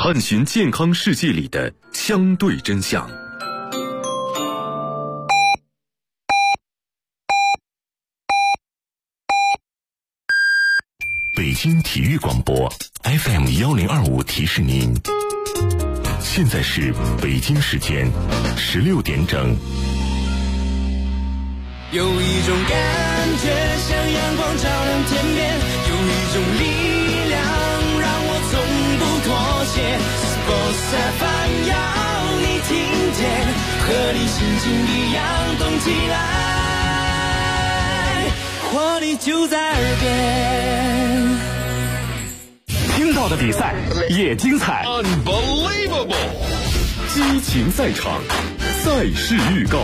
探寻健康世界里的相对真相。北京体育广播 FM1025提示您，现在是北京时间16点整。 有一种感觉像阳光照亮天边，有一种力量让我从不妥协。Sports FM 要你听见，和你心情一样动起来，活力就在耳边。 听到的比赛也精彩 Unbelievable， 激情赛场，赛事预告。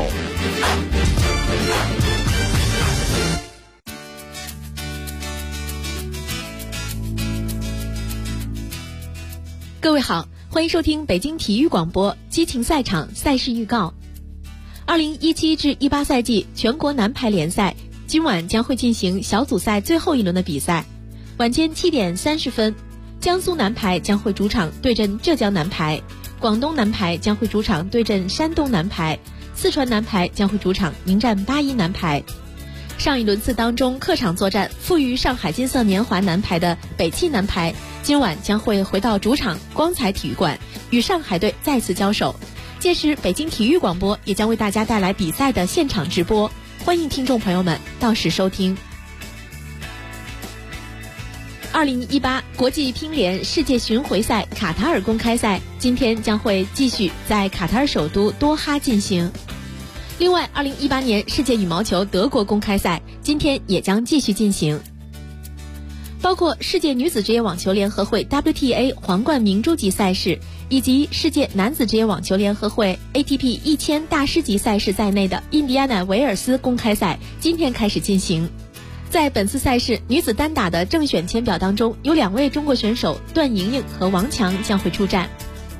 各位好，欢迎收听北京体育广播激情赛场赛事预告。2017至18赛季全国男排联赛今晚将会进行小组赛最后一轮的比赛。晚间7点30分，江苏男排将会主场对阵浙江男排，广东男排将会主场对阵山东男排，四川男排将会主场迎战巴依男排。上一轮次当中客场作战负于上海金色年华男排的北汽男排，今晚将会回到主场光彩体育馆与上海队再次交手。届时北京体育广播也将为大家带来比赛的现场直播，欢迎听众朋友们到时收听。2018国际乒联世界巡回赛卡塔尔公开赛今天将会继续在卡塔尔首都多哈进行。另外2018年世界羽毛球德国公开赛今天也将继续进行。包括世界女子职业网球联合会 WTA 皇冠明珠级赛事以及世界男子职业网球联合会 ATP 1000大师级赛事在内的印第安纳维尔斯公开赛今天开始进行。在本次赛事女子单打的正选签表当中，有2位中国选手段莹莹和王强将会出战。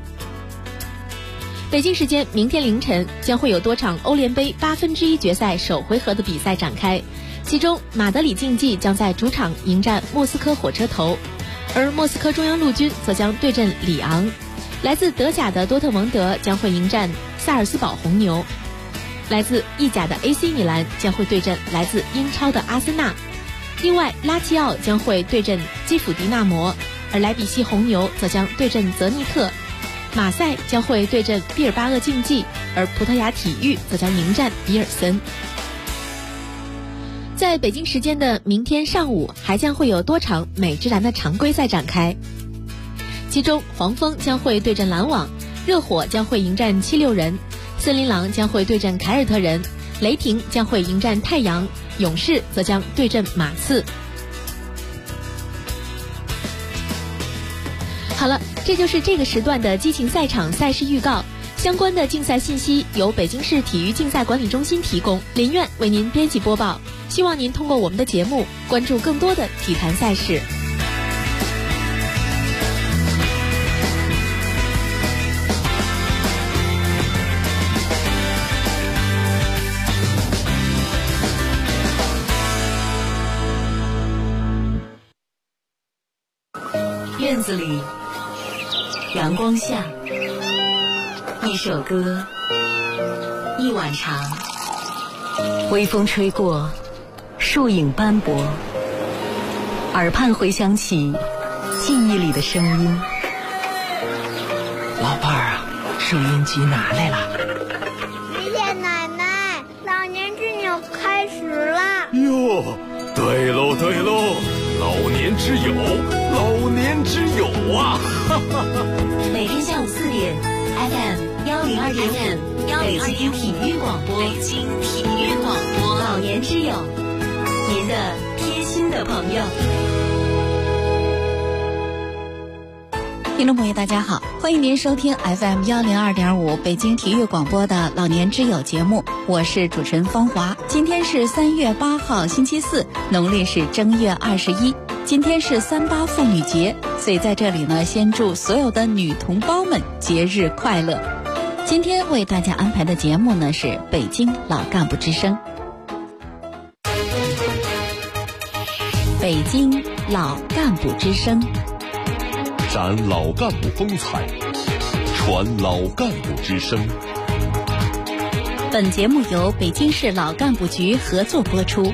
北京时间明天凌晨将会有多场欧联杯1/8决赛首回合的比赛展开，其中马德里竞技将在主场迎战莫斯科火车头，而莫斯科中央陆军则将对阵里昂。来自德甲的多特蒙德将会迎战萨尔斯堡红牛，来自意甲的 AC 米兰将会对阵来自英超的阿森纳。另外拉齐奥将会对阵基辅迪纳摩，而莱比锡红牛则将对阵泽尼特。马赛将会对阵毕尔巴鄂竞技，而葡萄牙体育则将迎战比尔森。在北京时间的明天上午还将会有多场美职篮的常规赛展开，其中黄蜂将会对阵篮网，热火将会迎战76人，森林狼将会对阵凯尔特人，雷霆将会迎战太阳，勇士则将对阵马刺。好了，这就是这个时段的激情赛场赛事预告。相关的竞赛信息由北京市体育竞赛管理中心提供，林苑为您编辑播报。希望您通过我们的节目关注更多的体坛赛事。 院子里，阳光下，一首歌，一碗茶，微风吹过，树影斑驳，耳畔回响起记忆里的声音。 老伴儿啊，收音机拿来了。 爷爷奶奶，老年之友开始了。 哟，对喽对喽，老年之友，老年之友啊！ 每天下午4点 FM102.5北京体育广播，北京体育广播，老年之友，您的贴心的朋友。 听众朋友大家好，欢迎您收听 FM102.5 北京体育广播的老年之友节目，我是主持人芳华。今天是3月8号星期四，农历是正月21，今天是38妇女节，所以在这里呢，先祝所有的女同胞们节日快乐。今天为大家安排的节目呢是北京老干部之声。北京老干部之声， 展老干部风采，传老干部之声。 本节目由北京市老干部局合作播出。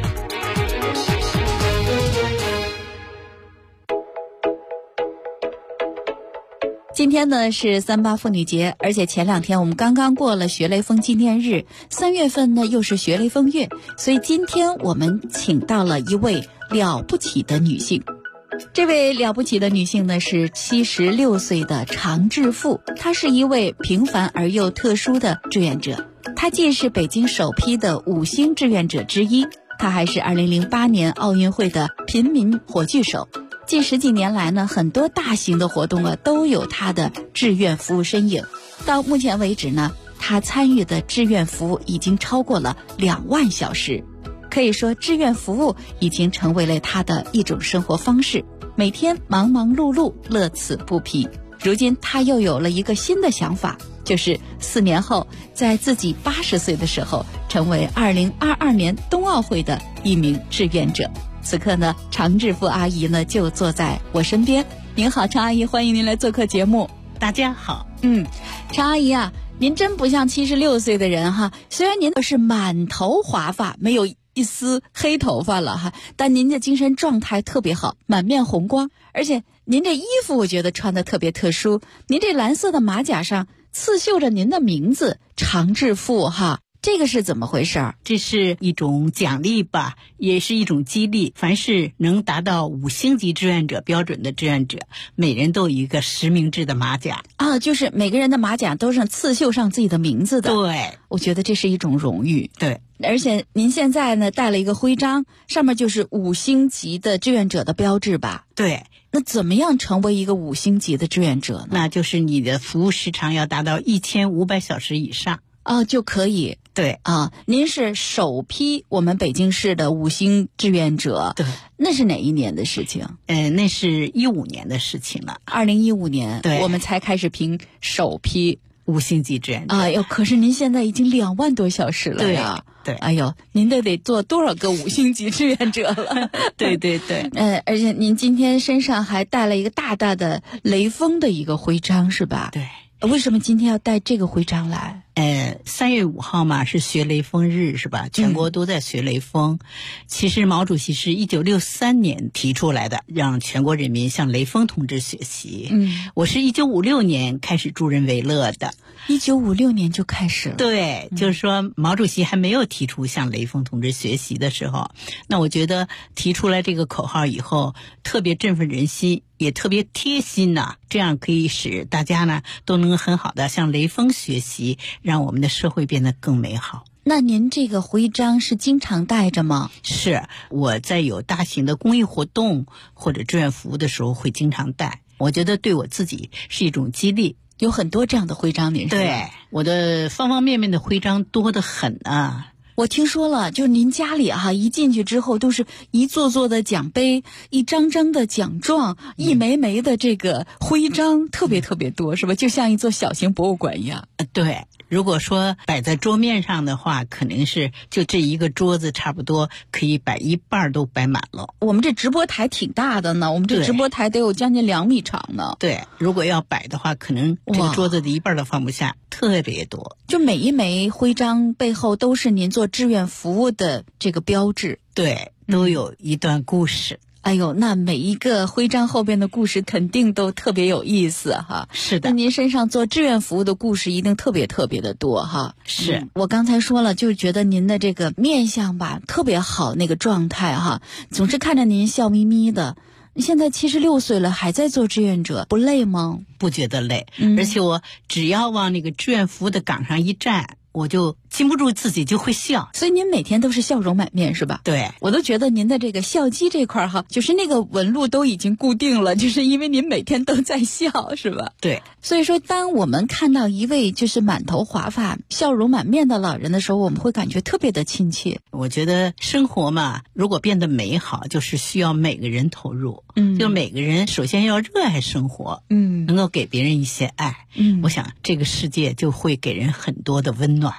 今天呢是3·8妇女节，而且前2天我们刚刚过了学雷锋纪念日，3月份呢又是学雷锋月，所以今天我们请到了一位了不起的女性。这位了不起的女性呢是76岁的常志富，她是一位平凡而又特殊的志愿者。她既是北京首批的5星志愿者之一，她还是2008年奥运会的平民火炬手。近10几年来呢，很多大型的活动都有她的志愿服务身影。到目前为止呢，她参与的志愿服务已经超过了2万小时。可以说志愿服务已经成为了她的一种生活方式，每天忙忙碌碌，乐此不疲。如今她又有了一个新的想法，就是4年后在自己80岁的时候成为2022年冬奥会的一名志愿者。此刻呢，常志富阿姨呢就坐在我身边。您好，常阿姨，欢迎您来做客节目。 大家好。 常阿姨啊，您真不像76岁的人哈，虽然您是满头华发，没有一丝黑头发了哈，但您的精神状态特别好，满面红光。而且您这衣服我觉得穿的特别特殊，您这蓝色的马甲上刺绣着您的名字常志富哈，这个是怎么回事？ 这是一种奖励吧，也是一种激励。凡是能达到5星级志愿者标准的志愿者，每人都有一个实名制的马甲啊，就是每个人的马甲都是刺绣上自己的名字的。 对， 我觉得这是一种荣誉。 对， 而且您现在呢带了一个徽章，上面就是5星级的志愿者的标志吧？ 对。 那怎么样成为一个5星级的志愿者呢？ 那就是你的服务时长要达到1500小时以上就可以。 对啊，您是首批我们北京市的5星志愿者。 对， 那是哪一年的事情？ 那是15年的事情了。 2015年， 对， 我们才开始评首批 5星级志愿者。 哎呦，可是您现在已经2万多小时了呀！ 对， 哎呦，您得做多少个5星级志愿者了？ 对对对。 而且您今天身上还带了一个大大的雷锋的一个徽章，是吧？ 对。 为什么今天要带这个徽章来 ？3月5号嘛，是学雷锋日，是吧？全国都在学雷锋。其实毛主席是1963年提出来的，让全国人民向雷锋同志学习。我是1956年开始助人为乐的。 1956年就开始了。 对，就是说毛主席还没有提出向雷锋同志学习的时候，那我觉得提出来这个口号以后，特别振奋人心，也特别贴心呐，这样可以使大家呢都能很好的向雷锋学习，让我们的社会变得更美好。 那您这个徽章是经常带着吗？ 是，我在有大型的公益活动或者志愿服务的时候会经常带，我觉得对我自己是一种激励。 有很多这样的徽章，您是吧？ 对，我的方方面面的徽章多得很啊。 我听说了，就是您家里一进去之后都是一座座的奖杯，一张张的奖状，一枚枚的这个徽章，特别特别多，是吧？就像一座小型博物馆一样。 对，如果说摆在桌面上的话，肯定是就这一个桌子差不多可以摆一半都摆满了。 我们这直播台挺大的呢，我们这直播台得有将近2米长呢。 对，如果要摆的话，可能这个桌子的一半都放不下，特别多。 就每一枚徽章背后都是您做志愿服务的这个标志。 对，都有一段故事。 哎呦，那每一个徽章后边的故事肯定都特别有意思哈。 是的， 那您身上做志愿服务的故事一定特别特别的多哈。 是， 我刚才说了，就觉得您的这个面相吧特别好，那个状态哈，总是看着您笑眯眯的。现在76岁了，还在做志愿者，不累吗？ 不觉得累，而且我只要往那个志愿服务的岗上一站，我就禁不住自己就会笑。 所以您每天都是笑容满面是吧？ 对， 我都觉得您的这个笑肌这块就是那个纹路都已经固定了，就是因为您每天都在笑是吧？ 对， 所以说当我们看到一位就是满头华发笑容满面的老人的时候，我们会感觉特别的亲切。 我觉得生活嘛，如果变得美好，就是需要每个人投入。就每个人首先要热爱生活，能够给别人一些爱。我想这个世界就会给人很多的温暖。 哎，是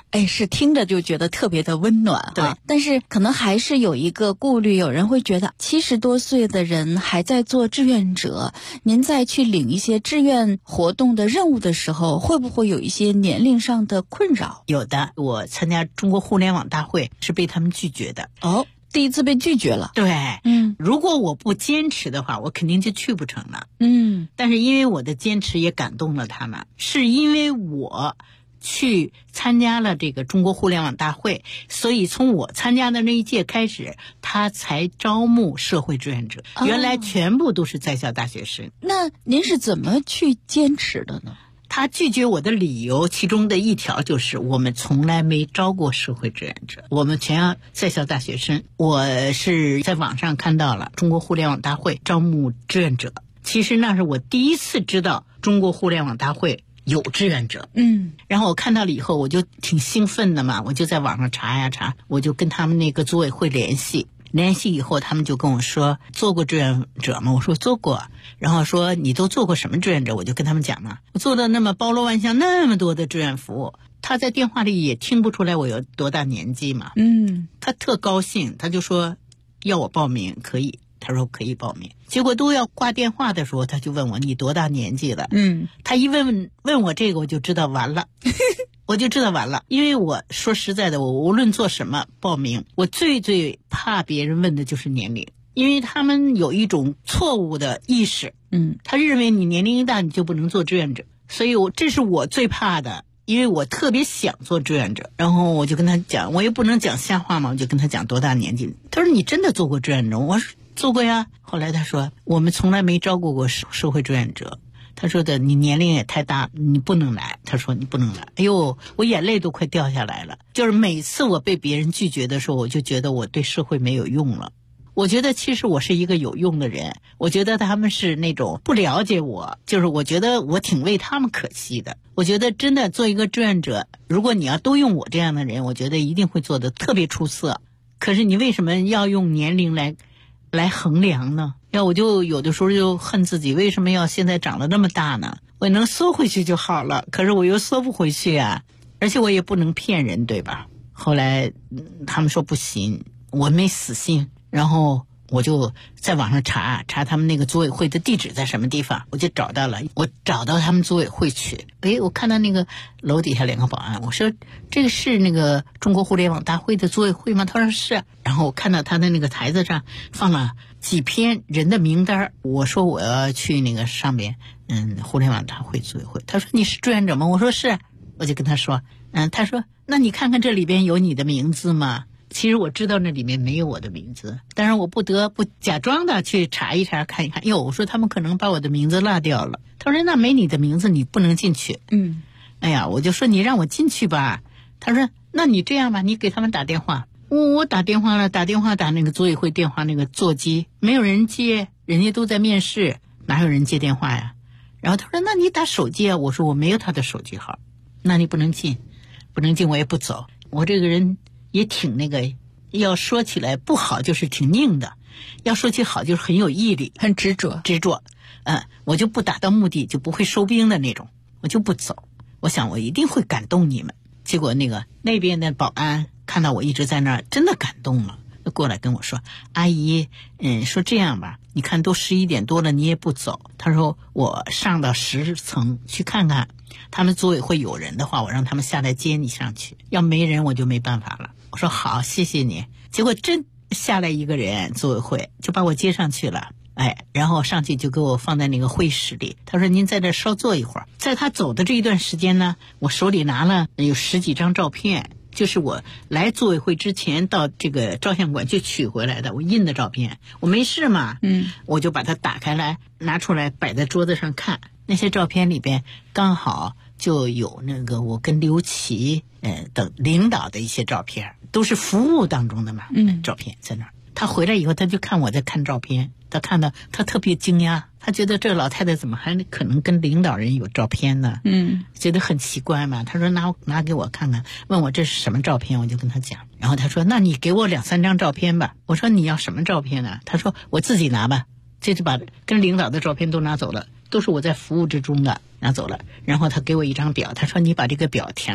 是听着就觉得特别的温暖对， 但是可能还是有一个顾虑，有人会觉得70多岁的人还在做志愿者，您再去领一些志愿活动的任务的时候，会不会有一些年龄上的困扰？ 有的，我参加中国互联网大会是被他们拒绝的。 哦，第一次被拒绝了。 对， 嗯， 如果我不坚持的话，我肯定就去不成了。 嗯， 但是因为我的坚持也感动了他们，是因为我去参加了这个中国互联网大会，所以从我参加的那一届开始，他才招募社会志愿者。原来全部都是在校大学生。 那您是怎么去坚持的呢？ 他拒绝我的理由，其中的一条就是我们从来没招过社会志愿者，我们全要在校大学生。我是在网上看到了中国互联网大会招募志愿者，其实那是我第一次知道中国互联网大会有志愿者。然后我看到了以后，我就挺兴奋的嘛，我就在网上查呀查，我就跟他们那个组委会联系以后，他们就跟我说做过志愿者吗？我说做过。然后说你都做过什么志愿者？我就跟他们讲嘛，我做的那么包罗万象，那么多的志愿服务。他在电话里也听不出来我有多大年纪嘛。他特高兴，他就说要我报名，可以。他说可以报名。结果都要挂电话的时候，他就问我你多大年纪了？他一问我这个，我就知道完了。我就知道完了，因为我说实在的，我无论做什么报名，我最怕别人问的就是年龄，因为他们有一种错误的意识，他认为你年龄一大你就不能做志愿者，所以这是我最怕的，因为我特别想做志愿者。然后我就跟他讲，我也不能讲瞎话嘛，我就跟他讲多大年纪。他说你真的做过志愿者？我说做过呀。后来他说我们从来没招过社会志愿者。他说的你年龄也太大，你不能来。他说你不能来。哎呦，我眼泪都快掉下来了。就是每次我被别人拒绝的时候，我就觉得我对社会没有用了。我觉得其实我是一个有用的人，我觉得他们是那种不了解我，就是我觉得我挺为他们可惜的。我觉得真的做一个志愿者，如果你要都用我这样的人，我觉得一定会做得特别出色。可是你为什么要用年龄来衡量呢？要我就有的时候就恨自己，为什么要现在长得那么大呢？我能缩回去就好了，可是我又缩不回去啊，而且我也不能骗人，对吧？后来他们说不行，我没死心，然后我就在网上查他们那个组委会的地址在什么地方，我就找到了，我找到他们组委会去。我看到那个楼底下两个保安，我说这个是那个中国互联网大会的组委会吗？他说是。然后我看到他的那个台子上放了几篇人的名单，我说我要去那个上边互联网大会组委会。他说你是志愿者吗？我说是。我就跟他说他说那你看看这里边有你的名字吗？其实我知道那里面没有我的名字，但是我不得不假装的去查一查看一看。我说他们可能把我的名字落掉了。他说那没你的名字你不能进去。哎呀，我就说你让我进去吧。他说那你这样吧，你给他们打电话。我打电话了，打那个组委会电话那个座机没有人接，人家都在面试，哪有人接电话呀？然后他说那你打手机啊。我说我没有他的手机号。那你不能进我也不走。我这个人也挺那个，要说起来不好就是挺拧的，要说起好就是很有毅力， 很执着。 我就不达到目的就不会收兵的那种，我就不走。我想我一定会感动你们。结果那边的保安看到我一直在那儿，真的感动了，就过来跟我说阿姨说这样吧，你看都11点多了你也不走。他说我上到10层去看看，他们组委会有人的话，我让他们下来接你上去，要没人我就没办法了。我说好，谢谢你。结果真下来一个人，组委会就把我接上去了。然后上去就给我放在那个会室里。他说您在这稍坐一会儿。在他走的这一段时间呢，我手里拿了有10几张照片，就是我来组委会之前到这个照相馆去取回来的，我印的照片。我没事嘛，我就把它打开来拿出来摆在桌子上看。那些照片里边刚好就有那个我跟刘琦等领导的一些照片，都是服务当中的嘛，照片在那儿。他回来以后他就看我在看照片，他看到他特别惊讶，他觉得这个老太太怎么还可能跟领导人有照片呢？觉得很奇怪嘛。他说拿给我看看，问我这是什么照片，我就跟他讲。然后他说那你给我2、3张照片吧。我说你要什么照片呢？他说我自己拿吧。这就把跟领导的照片都拿走了，都是我在服务之中的拿走了。然后他给我一张表，他说你把这个表填了，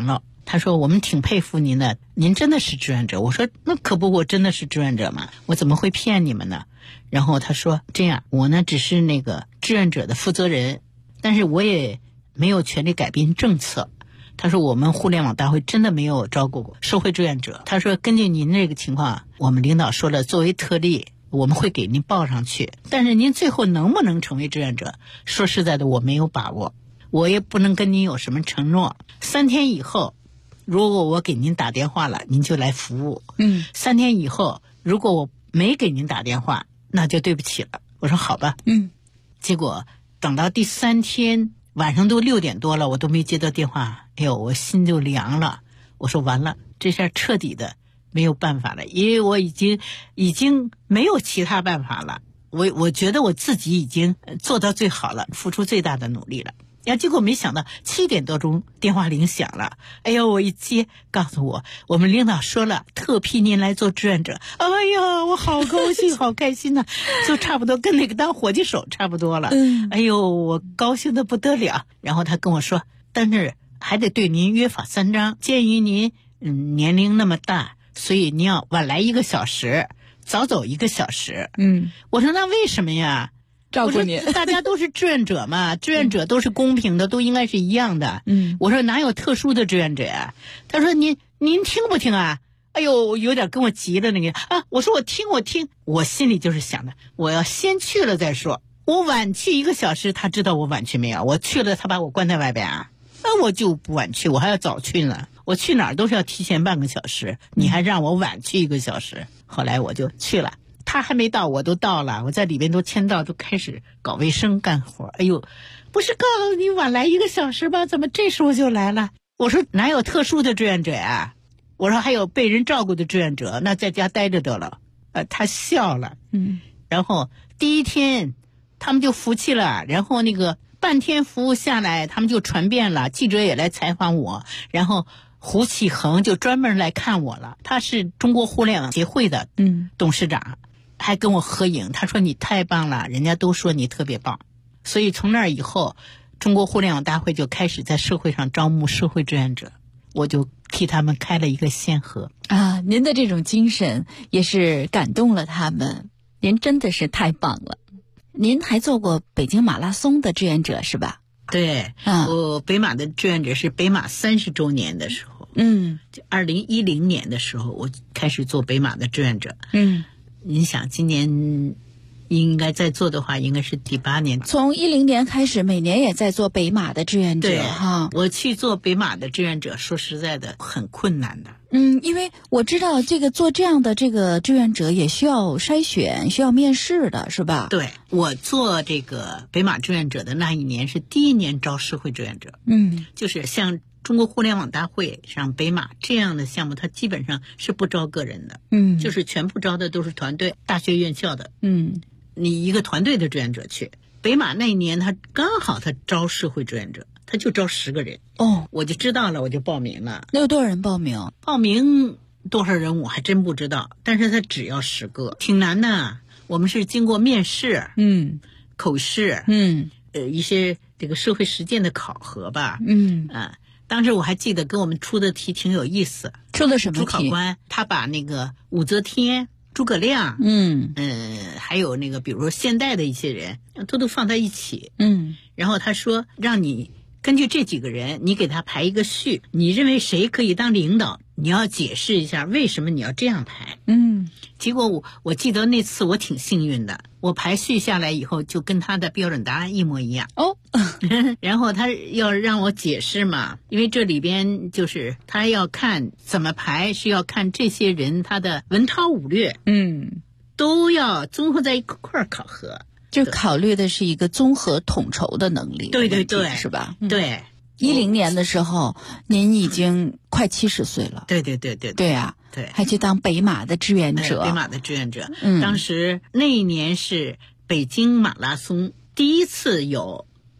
他说我们挺佩服您的，您真的是志愿者。我说那可不，我真的是志愿者嘛，我怎么会骗你们呢？然后他说这样，我呢只是那个志愿者的负责人，但是我也没有权利改变政策。他说我们互联网大会真的没有招过社会志愿者。他说根据您这个情况，我们领导说了，作为特例我们会给您报上去，但是您最后能不能成为志愿者，说实在的我没有把握，我也不能跟您有什么承诺。3天以后如果我给您打电话了，您就来服务。3天以后如果我没给您打电话，那就对不起了。我说好吧。结果等到第3天晚上都6点多了，我都没接到电话，哎呦，我心就凉了。我说完了，这下彻底的没有办法了，因为我已经没有其他办法了。我觉得我自己已经做到最好了，付出最大的努力了。结果没想到7点多钟电话铃响了，哎呦，我一接，告诉我们领导说了，特批您来做志愿者。哎呀，我好高兴好开心呐，就差不多跟那个当伙计手差不多了。哎呦，我高兴的不得了。然后他跟我说，但是还得对您约法3章，鉴于您年龄那么大，所以您要晚来1个小时，早走1个小时。我说那为什么呀？ 照顾你， 大家都是志愿者嘛，志愿者都是公平的，都应该是一样的。我说哪有特殊的志愿者啊？他说您听不听啊？哎呦，有点跟我急了那个啊！我说我听，我心里就是想的，我要先去了再说。我晚去1个小时，他知道我晚去没有？我去了，他把我关在外边啊？那我就不晚去，我还要早去呢。我去哪儿都是要提前半个小时，你还让我晚去1个小时。后来我就去了。他还没到，我都到了，我在里边都签到，都开始搞卫生干活。哎呦，不是告诉你晚来1个小时吗？怎么这时候就来了？我说哪有特殊的志愿者啊？我说还有被人照顾的志愿者，那在家待着得了。他笑了。然后第1天他们就服气了，然后那个半天服务下来，他们就传遍了，记者也来采访我，然后胡启恒就专门来看我了，他是中国互联网协会的董事长。还跟我合影，他说你太棒了，人家都说你特别棒。所以从那以后，中国互联网大会就开始在社会上招募社会志愿者，我就替他们开了一个先河啊！您的这种精神也是感动了他们，您真的是太棒了。您还做过北京马拉松的志愿者是吧？ 对，我北马的志愿者是北马30周年的时候，就2010年的时候，我开始做北马的志愿者。你想今年应该在做的话，应该是第8年。 从10年开始，每年也在做北马的志愿者哈。 我去做北马的志愿者，说实在的很困难的。 因为我知道这个做这样的这个志愿者也需要筛选，需要面试的是吧？ 对，我做这个北马志愿者的那一年是第1年招社会志愿者。就是像中国互联网大会像北马这样的项目，它基本上是不招个人的。就是全部招的都是团队，大学院校的。你一个团队的志愿者去北马那一年，他刚好他招社会志愿者，他就招10个人。我就知道了，我就报名了。 那有多少人报名？ 报名多少人我还真不知道，但是他只要10个，挺难的。我们是经过面试，口试，一些这个社会实践的考核吧。当时我还记得给我们出的题挺有意思。 出的什么题？ 主考官他把那个武则天、诸葛亮，还有那个比如说现代的一些人，都放在一起。然后他说让你根据这几个人，你给他排一个序，你认为谁可以当领导，你要解释一下为什么你要这样排。结果我记得那次我挺幸运的，我排序下来以后就跟他的标准答案一模一样。然后他要让我解释嘛，因为这里边就是他要看怎么排，是要看这些人他的文韬武略，都要综合在一块考核， 就考虑的是一个综合统筹的能力。 对对对， 是吧？ 对。 10年的时候，您已经快70岁了。 对对对对对啊， 对， 还去当北马的志愿者。 北马的志愿者，当时那一年是北京马拉松第一次有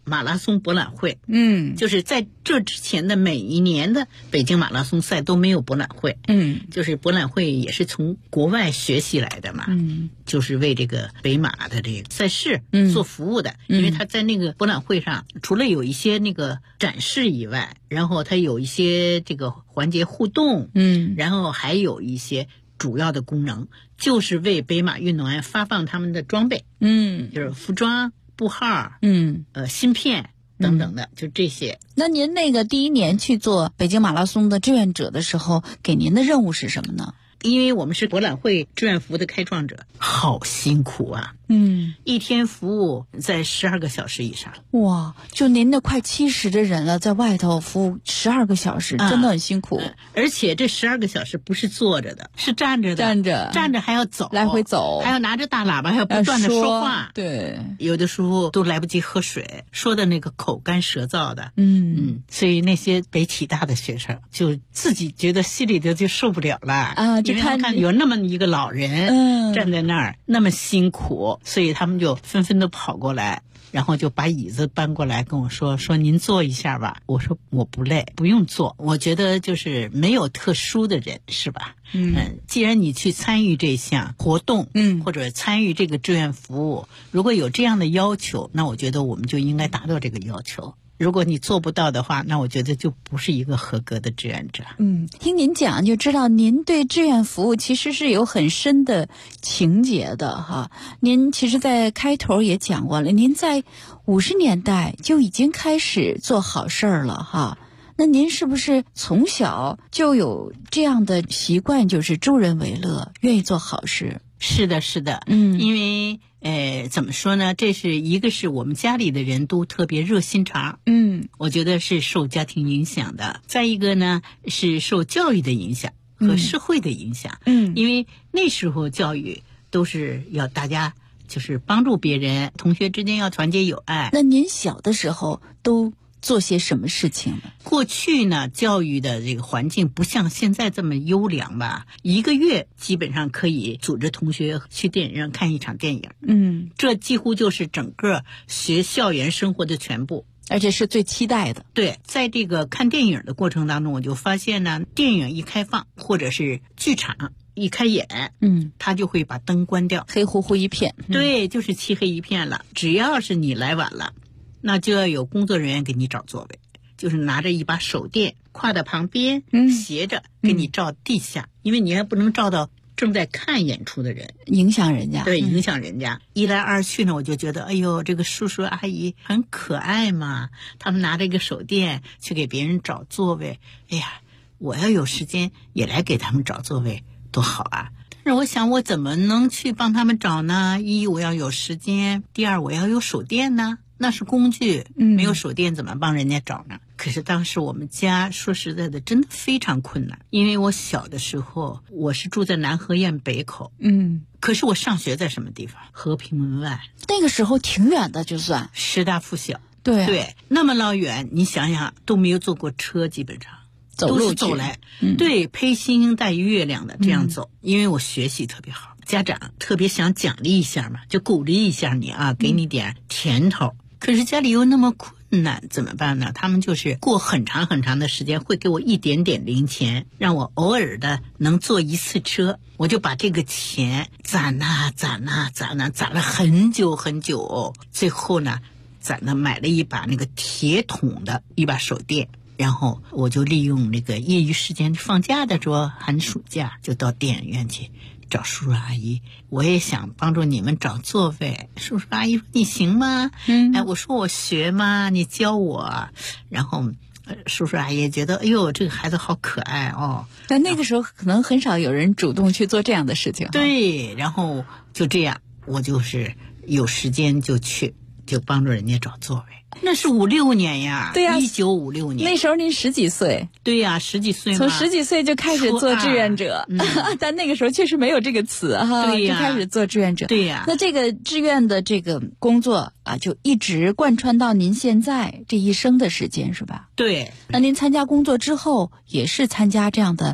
马拉松博览会。 就是在这之前的每一年的北京马拉松赛都没有博览会。就是博览会也是从国外学习来的嘛。就是为这个北马的这个赛事做服务的。因为他在那个博览会上，除了有一些那个展示以外，然后他有一些这个环节互动。然后还有一些主要的功能，就是为北马运动员发放他们的装备。就是服装、布号、芯片等等的，就这些。 那您那个第一年去做北京马拉松的志愿者的时候，给您的任务是什么呢？ 因为我们是博览会志愿服的开创者，好辛苦啊。一天服务在12个小时以上。 哇，就您那快70的人了，在外头服务12个小时，真的很辛苦。 而且这12个小时不是坐着的，是站着的。站着还要走， 来回走， 还要拿着大喇叭，还要不断的说话。 对， 有的时候都来不及喝水，说的那个口干舌燥的。所以那些北体大的学生就自己觉得心里头就受不了了啊！因为他看有那么一个老人站在那儿，那么辛苦，所以他们就纷纷都跑过来，然后就把椅子搬过来跟我说您坐一下吧。我说我不累，不用坐。我觉得就是没有特殊的人，是吧？既然你去参与这项活动，或者参与这个志愿服务，如果有这样的要求，那我觉得我们就应该达到这个要求。如果你做不到的话，那我觉得就不是一个合格的志愿者。 听您讲就知道您对志愿服务其实是有很深的情结的哈。您其实在开头也讲过了，您在50年代就已经开始做好事儿了哈。那您是不是从小就有这样的习惯，就是助人为乐，愿意做好事？ 是的，是的。因为怎么说呢，这是一个是我们家里的人都特别热心肠。我觉得是受家庭影响的。再一个呢，是受教育的影响和社会的影响。因为那时候教育都是要大家就是帮助别人，同学之间要团结友爱。 那您小的时候都做些什么事情呢？ 过去呢，教育的这个环境不像现在这么优良吧，1个月基本上可以组织同学去电影院看一场电影。这几乎就是整个学校园生活的全部， 而且是最期待的。 对，在这个看电影的过程当中，我就发现呢，电影一开放，或者是剧场一开演，他就会把灯关掉， 黑乎乎一片。 对，就是漆黑一片了。只要是你来晚了，那就要有工作人员给你找座位，就是拿着一把手电挎在旁边，斜着给你照地下，因为你还不能照到正在看演出的人， 影响人家。 对，影响人家。一来二去呢，我就觉得，哎呦，这个叔叔阿姨很可爱嘛，他们拿着一个手电去给别人找座位。哎呀，我要有时间也来给他们找座位，多好啊！但是我想，我怎么能去帮他们找呢？一，我要有时间；第二，我要有手电呢。那是工具，没有手电怎么帮人家找呢？可是当时我们家说实在的，真的非常困难。因为我小的时候，我是住在南河堰北口，可是我上学在什么地方？和平门外。 那个时候挺远的，就算师大附小。 对， 那么老远，你想想都没有坐过车，基本上走路都是走来。对，披星星戴月亮的这样走。因为我学习特别好，家长特别想奖励一下嘛，就鼓励一下你啊，给你点甜头。可是家里又那么困难，怎么办呢？他们就是过很长很长的时间会给我一点点零钱，让我偶尔的能坐一次车。我就把这个钱攒了很久很久，最后呢攒了买了一把那个铁桶的一把手电，然后我就利用那个业余时间，放假的时候寒暑假就到电影院去找叔叔阿姨。我也想帮助你们找座位。叔叔阿姨说你行吗？我说我学吗？你教我。然后叔叔阿姨觉得，哎呦，这个孩子好可爱哦。 但那个时候可能很少有人主动去做这样的事情。 对，然后就这样，我就是有时间就去，就帮助人家找座位。那是56年呀。 对呀 ，1956年。 那时候您10几岁。 对呀，10几岁嘛。 从10几岁就开始做志愿者。但那个时候确实没有这个词哈。 对呀， 就开始做志愿者。 对呀。 那这个志愿的这个工作啊，就一直贯穿到您现在这一生的时间是吧？ 对。 那您参加工作之后，也是参加这样的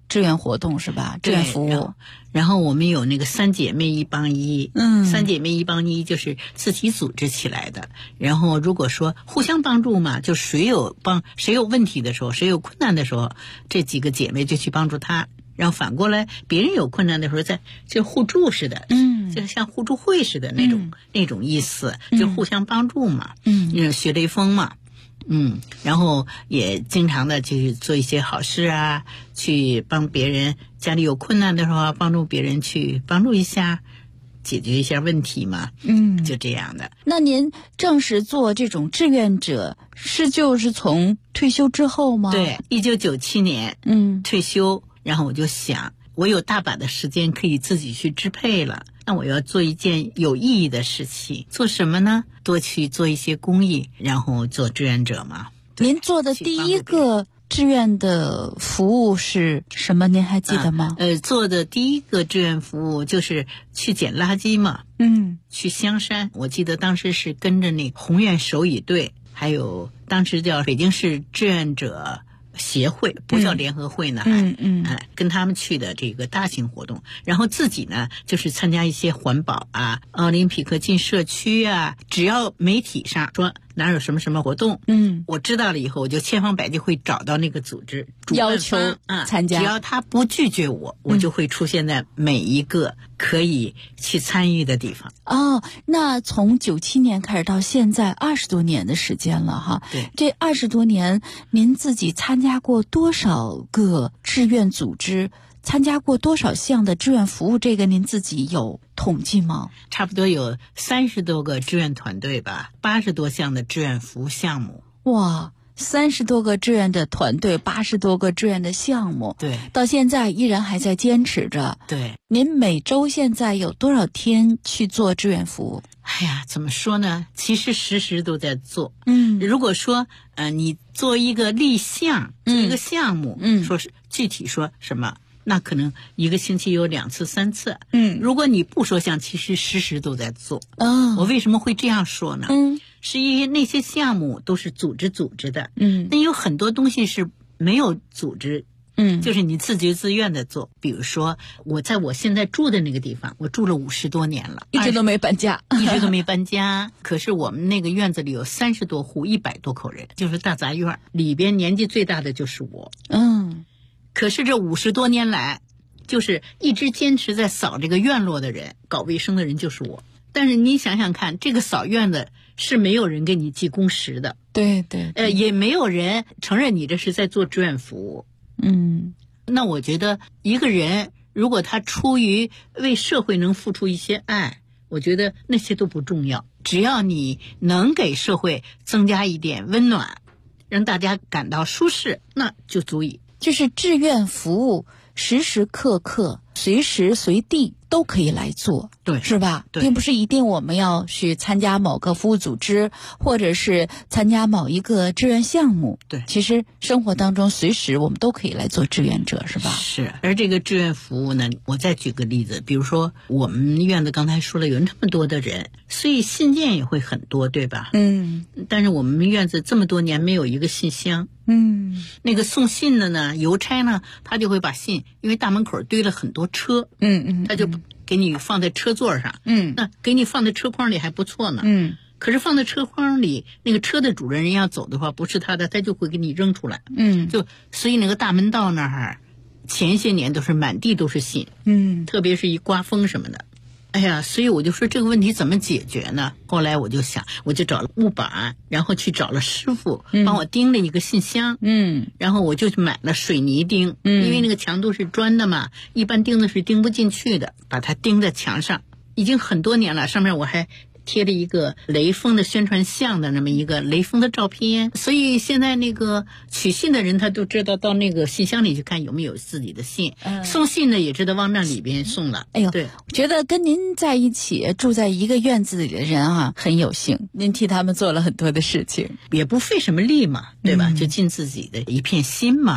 志愿活动是吧？志愿服务。 然后我们有那个3姐妹1帮1，3姐妹1帮1就是自己组织起来的。然后如果说互相帮助嘛，就谁有问题的时候，谁有困难的时候，这几个姐妹就去帮助他。然后反过来，别人有困难的时候，就互助似的，就像互助会似的那种意思，就互相帮助嘛，学雷锋嘛，然后也经常的去做一些好事啊，去帮别人家里有困难的时候，帮助别人去帮助一下，解决一下问题嘛，就这样的。 那您正式做这种志愿者，就是从退休之后吗？ 对，1997年，退休。然后我就想，我有大把的时间可以自己去支配了，那我要做一件有意义的事情。做什么呢？多去做一些公益，然后做志愿者嘛。 您做的第一个志愿的服务是什么？您还记得吗？ 做的第一个志愿服务就是去捡垃圾嘛。去香山，我记得当时是跟着那宏愿手语队，还有当时叫北京市志愿者协会，不叫联合会呢，跟他们去的这个大型活动。然后自己呢就是参加一些环保啊、奥林匹克进社区啊，只要媒体上说哪有什么什么活动，我知道了以后，我就千方百计会找到那个组织要求参加， 只要他不拒绝我，我就会出现在每一个可以去参与的地方。 那从97年开始到现在20多年的时间了哈。 对， 这20多年您自己参加过多少个志愿组织？参加过多少项的志愿服务？这个您自己有统计吗？ 差不多有30多个志愿团队吧，80多项的志愿服务项目。 哇，30多个志愿的团队，80多个志愿的项目。 对， 到现在依然还在坚持着。 对， 您每周现在有多少天去做志愿服务？ 哎呀，怎么说呢？其实时时都在做。如果说你做一个立项，做一个项目，说是具体说什么，那可能一个星期有2次3次。如果你不说项，其实时时都在做。我为什么会这样说呢？是因为那些项目都是组织的。那有很多东西是没有组织。就是你自觉自愿的做。比如说我在我现在住的那个地方，我住了50多年了， 一直都没搬家可是我们那个院子里有30多户100多口人，就是大杂院，里边年纪最大的就是我。可是这50多年来，就是一直坚持在扫这个院落的人，搞卫生的人就是我。但是你想想看，这个扫院子是没有人给你记工时的。 对， 也没有人承认你这是在做志愿服务。那我觉得一个人如果他出于为社会能付出一些爱，我觉得那些都不重要，只要你能给社会增加一点温暖，让大家感到舒适，那就足以。 就是志愿服务时时刻刻随时随地都可以来做， 对， 是吧？ 对， 并不是一定我们要去参加某个服务组织，或者是参加某一个志愿项目。 对， 其实生活当中随时我们都可以来做志愿者，是吧？ 是。而这个志愿服务呢，我再举个例子，比如说我们院子刚才说了有那么多的人，所以信件也会很多，对吧？但是我们院子这么多年没有一个信箱。那个送信的呢，邮差呢，他就会把信，因为大门口堆了很多车，他就给你放在车座上，那给你放在车筐里还不错呢，可是放在车筐里，那个车的主人要走的话，不是他的，他就会给你扔出来，所以那个大门道那儿，前些年都是满地都是信，特别是一刮风什么的。哎呀，所以我就说这个问题怎么解决呢？后来我就想，我就找了木板，然后去找了师傅帮我钉了一个信箱，然后我就买了水泥钉，因为那个墙都是砖的嘛，一般钉子是钉不进去的，把它钉在墙上，已经很多年了，上面我还贴了一个雷锋的宣传像的那么一个雷锋的照片，所以现在那个取信的人他都知道到那个信箱里去看有没有自己的信，送信的也知道往那里边送了。 哎呦， 对， 我觉得跟您在一起住在一个院子里的人啊，很有幸，您替他们做了很多的事情， 也不费什么力嘛，对吧？就尽自己的一片心嘛。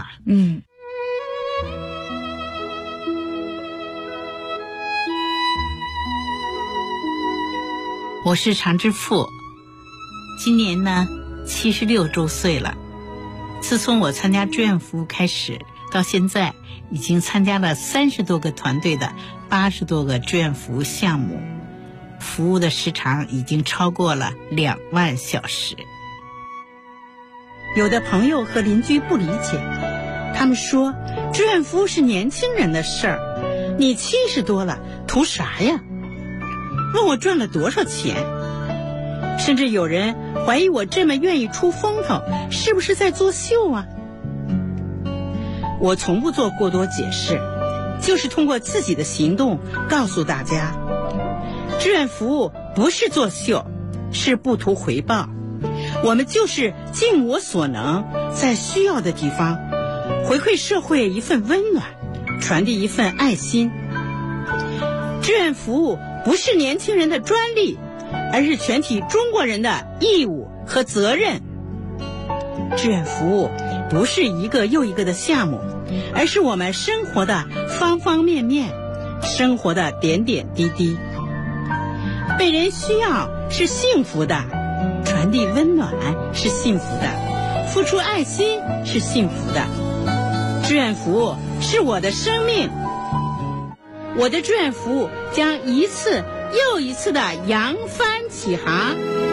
我是常之富，今年呢76周岁了。自从我参加志愿服务开始，到到现在已经参加了30多个团队的80多个志愿服务项目，服务的时长已经超过了2万小时。有的朋友和邻居不理解，他们说志愿服务是年轻人的事儿，你70多了图啥呀？问我赚了多少钱，甚至有人怀疑我这么愿意出风头是不是在作秀啊？我从不做过多解释，就是通过自己的行动告诉大家，志愿服务不是作秀，是不图回报，我们就是尽我所能，在需要的地方回馈社会一份温暖，传递一份爱心。志愿服务不是年轻人的专利，而是全体中国人的义务和责任。志愿服务不是一个又一个的项目，而是我们生活的方方面面，生活的点点滴滴。被人需要是幸福的，传递温暖是幸福的，付出爱心是幸福的。志愿服务是我的生命，我的志愿服务将一次又一次的扬帆起航。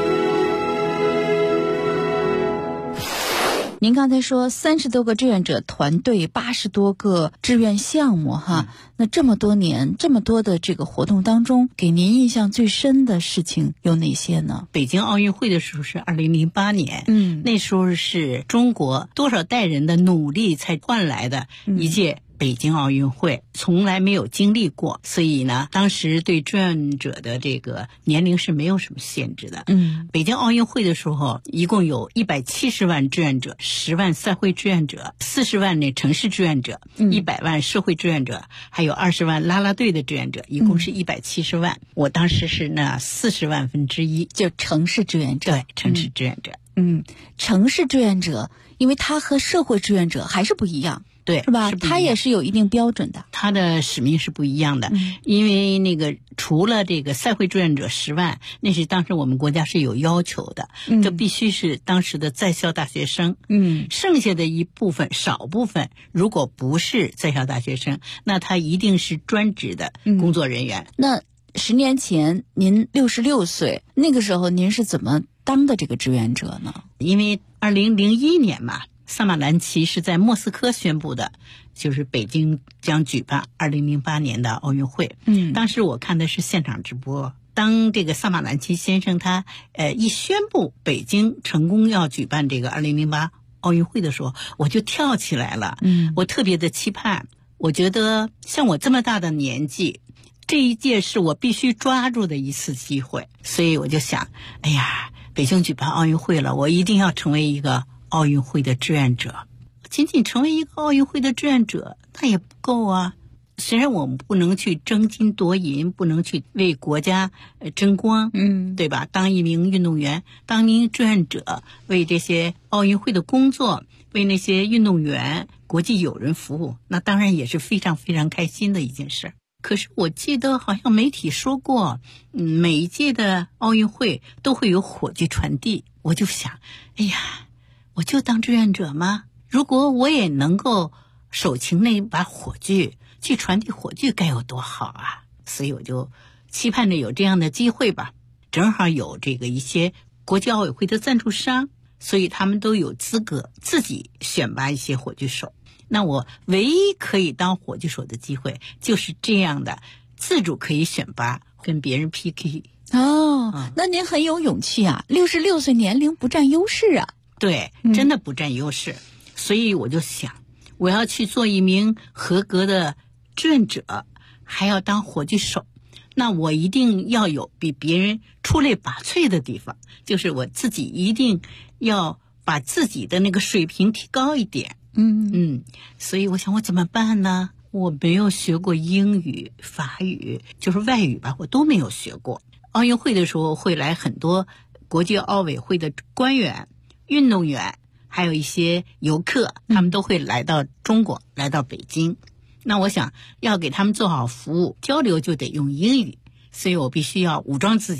您刚才说30多个志愿者团队，80多个志愿项目哈，那这么多年这么多的这个活动当中，给您印象最深的事情有哪些呢？ 北京奥运会的时候是2008年，那时候是中国多少代人的努力才换来的一届北京奥运会，从来没有经历过，所以呢，当时对志愿者的这个年龄是没有什么限制的。北京奥运会的时候，一共有170万志愿者，10万赛会志愿者，40万那城市志愿者，100万社会志愿者，还有20万啦啦队的志愿者，一共是170万。我当时是那40万分之一， 就城市志愿者。 对，城市志愿者。 城市志愿者，因为他和社会志愿者还是不一样。 对， 是吧？他也是有一定标准的， 他的使命是不一样的。因为那个除了这个赛会志愿者10万，那是当时我们国家是有要求的，这必须是当时的在校大学生。剩下的一部分少部分，如果不是在校大学生，那他一定是专职的工作人员。 那10年前您66岁，那个时候您是怎么当的这个志愿者呢？ 因为2001年嘛，萨马兰奇是在莫斯科宣布的，就是北京将举办2008年的奥运会。当时我看的是现场直播。当这个萨马兰奇先生他一宣布北京成功要举办这个2008奥运会的时候，我就跳起来了。我特别的期盼，我觉得像我这么大的年纪，这一届是我必须抓住的一次机会，所以我就想，哎呀，北京举办奥运会了，我一定要成为一个奥运会的志愿者。仅仅成为一个奥运会的志愿者那也不够啊。虽然我们不能去争金夺银，不能去为国家争光，对吧？当一名运动员，当一名志愿者，为这些奥运会的工作，为那些运动员、国际友人服务，那当然也是非常非常开心的一件事。可是我记得好像媒体说过，每一届的奥运会都会有火炬传递。我就想，哎呀，我就当志愿者吗？如果我也能够手擎那把火炬，去传递火炬该有多好啊！所以我就期盼着有这样的机会吧。正好有这个一些国际奥委会的赞助商，所以他们都有资格自己选拔一些火炬手。那我唯一可以当火炬手的机会就是这样的，自主可以选拔，跟别人 PK。 那您很有勇气啊！66岁年龄不占优势啊。 对，真的不占优势。所以我就想，我要去做一名合格的志愿者，还要当火炬手，那我一定要有比别人出类拔萃的地方，就是我自己一定要把自己的那个水平提高一点。所以我想我怎么办呢？我没有学过英语、法语，就是外语吧，我都没有学过。奥运会的时候会来很多国际奥委会的官员、运动员，还有一些游客，他们都会来到中国，来到北京。那我想要给他们做好服务，交流就得用英语，所以我必须要武装自己，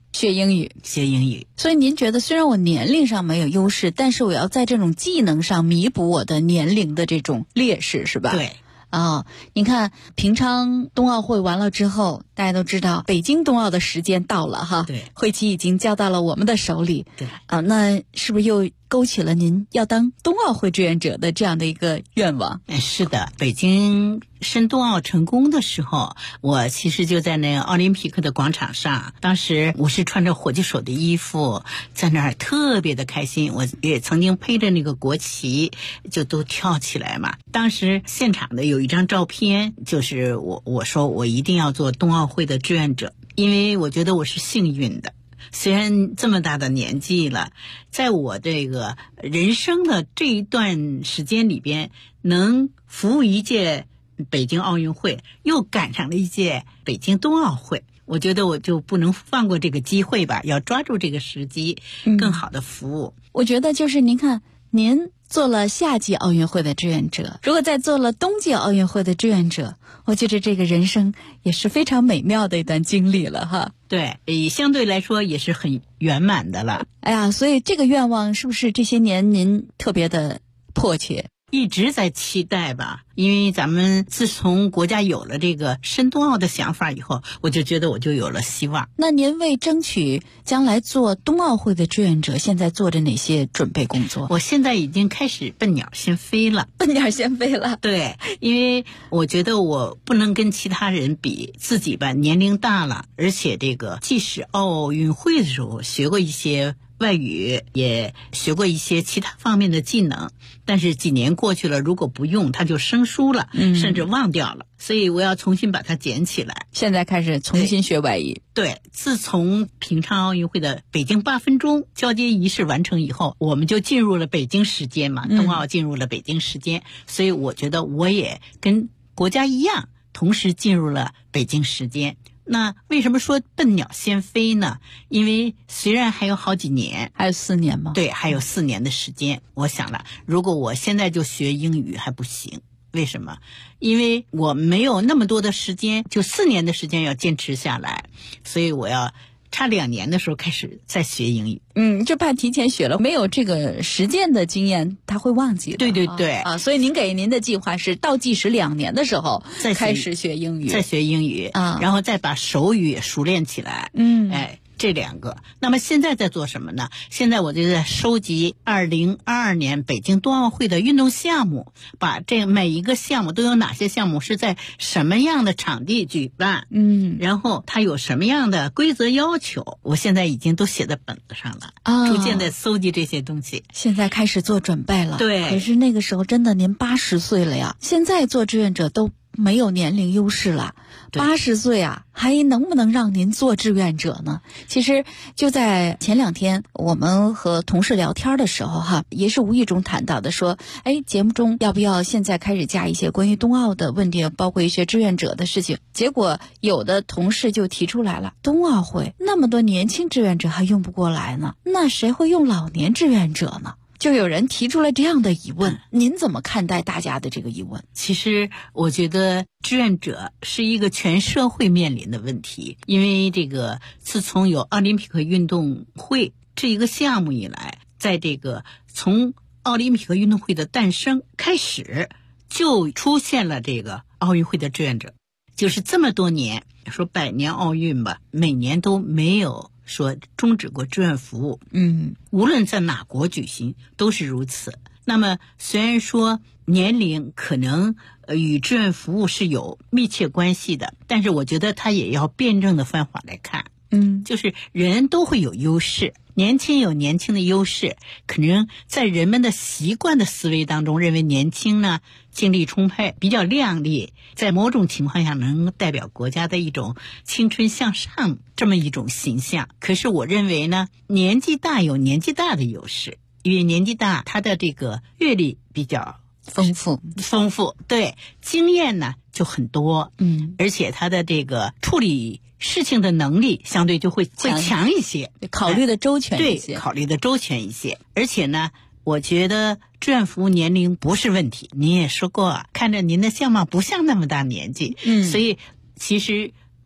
学英语。所以您觉得虽然我年龄上没有优势，但是我要在这种技能上弥补我的年龄的这种劣势，是吧？ 对。 你看平昌冬奥会完了之后，大家都知道北京冬奥的时间到了哈， 对， 会期已经交到了我们的手里， 对那是不是又勾起了您要当冬奥会志愿者的这样的一个愿望？ 是的，北京申冬奥成功的时候，我其实就在那个奥林匹克的广场上，当时我是穿着火炬手的衣服，在那儿特别的开心，我也曾经披着那个国旗就都跳起来嘛。当时现场的有一张照片，就是我说我一定要做冬奥会的志愿者，因为我觉得我是幸运的。虽然这么大的年纪了，在我这个人生的这一段时间里边，能服务一届北京奥运会，又赶上了一届北京冬奥会，我觉得我就不能放过这个机会吧，要抓住这个时机，更好的服务。 我觉得就是您看，您做了夏季奥运会的志愿者，如果再做了冬季奥运会的志愿者，我觉得这个人生也是非常美妙的一段经历了哈。 对，相对来说也是很圆满的了。 哎呀，所以这个愿望是不是这些年您特别的迫切？ 一直在期待吧，因为咱们自从国家有了这个申冬奥的想法以后，我就觉得我就有了希望。 那您为争取将来做冬奥会的志愿者，现在做着哪些准备工作？ 我现在已经开始奔鸟先飞了。 奔鸟先飞了。 对，因为我觉得我不能跟其他人比，自己吧年龄大了，而且这个即使奥运会的时候学过一些外语，也学过一些其他方面的技能，但是几年过去了，如果不用它就生疏了，甚至忘掉了，所以我要重新把它捡起来。 现在开始重新学外语。 对，自从平昌奥运会的北京8分钟交接仪式完成以后，我们就进入了北京时间嘛，冬奥进入了北京时间，所以我觉得我也跟国家一样，同时进入了北京时间。那为什么说笨鸟先飞呢？因为虽然还有好几年， 还有4年吗？ 对，还有4年的时间。我想了，如果我现在就学英语还不行，为什么？因为我没有那么多的时间，就4年的时间要坚持下来，所以我要差2年的时候开始再学英语。 就怕提前学了，没有这个实践的经验，他会忘记的。 对对对。 所以您给您的计划是倒计时2年的时候再开始学英语， 再学英语然后再把手语也熟练起来。这2个。那么现在在做什么呢？现在我就在收集2022年北京冬奥会的运动项目，把这每一个项目都有哪些项目是在什么样的场地举办，然后它有什么样的规则要求，我现在已经都写在本子上了，逐渐在搜集这些东西。 现在开始做准备了。 对。 可是那个时候真的您80岁了呀，现在做志愿者都没有年龄优势了，80岁啊，还能不能让您做志愿者呢？其实就在前2天，我们和同事聊天的时候哈，也是无意中谈到的，说，节目中要不要现在开始加一些关于冬奥的问题，包括一些志愿者的事情。结果有的同事就提出来了，冬奥会那么多年轻志愿者还用不过来呢，那谁会用老年志愿者呢？就有人提出了这样的疑问，您怎么看待大家的这个疑问？ 其实我觉得志愿者是一个全社会面临的问题，因为这个自从有奥林匹克运动会这一个项目以来，在这个从奥林匹克运动会的诞生开始，就出现了这个奥运会的志愿者。就是这么多年，说100年奥运吧，每年都没有说终止过志愿服务。无论在哪国举行都是如此。那么虽然说年龄可能与志愿服务是有密切关系的，但是我觉得它也要辩证的方法来看。就是人都会有优势，年轻有年轻的优势，可能在人们的习惯的思维当中认为年轻呢精力充沛，比较靓丽，在某种情况下能代表国家的一种青春向上这么一种形象。可是我认为呢，年纪大有年纪大的优势，因为年纪大他的这个阅历比较丰富，对，经验呢就很多，而且他的这个处理事情的能力相对就会强一些， 考虑的周全一些。 对，考虑的周全一些。而且呢，我觉得志愿服务年龄不是问题，您也说过，看着您的相貌不像那么大年纪，所以其实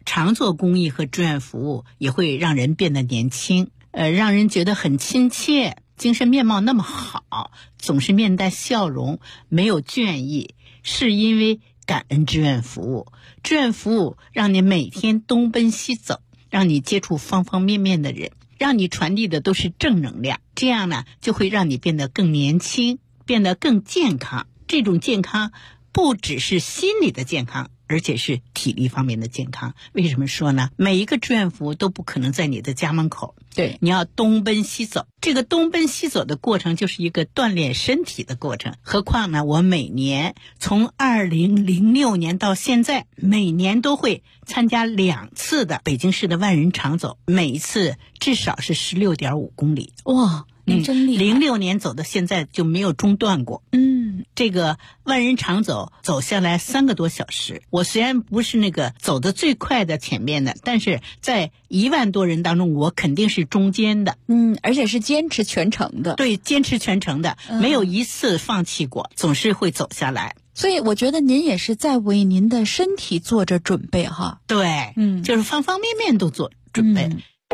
常做公益和志愿服务也会让人变得年轻，让人觉得很亲切，精神面貌那么好，总是面带笑容，没有倦意，是因为感恩志愿服务。志愿服务让你每天东奔西走，让你接触方方面面的人，让你传递的都是正能量，这样呢就会让你变得更年轻，变得更健康。这种健康不只是心理的健康，而且是体力方面的健康。为什么说呢？每一个志愿服务都不可能在你的家门口， 对， 你要东奔西走。这个东奔西走的过程就是一个锻炼身体的过程。何况呢，我每年从2006年到现在，每年都会参加2次的北京市的万人长走，每一次至少是16.5公里。 哇，您真厉害 ！06年走到现在就没有中断过。这个万人长走走下来3个多小时，我虽然不是那个走得最快的前面的，但是在1万多人当中，我肯定是中间的。 而且是坚持全程的。 对，坚持全程的，没有一次放弃过，总是会走下来。 所以我觉得您也是在为您的身体做着准备哈。 对，就是方方面面都做准备。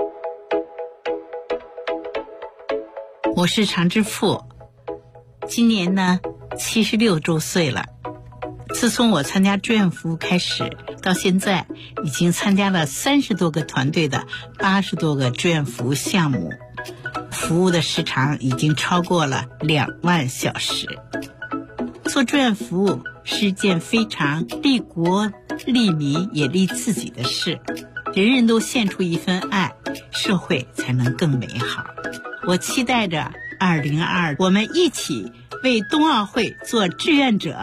我是常之富，今年呢76周岁了。自从我参加志愿服务开始，到现在已经参加了30多个团队的80多个志愿服务项目，服务的时长已经超过了2万小时。做志愿服务是一件非常利国利民也利自己的事，人人都献出一份爱，社会才能更美好。我期待着2022，我们一起为冬奥会做志愿者。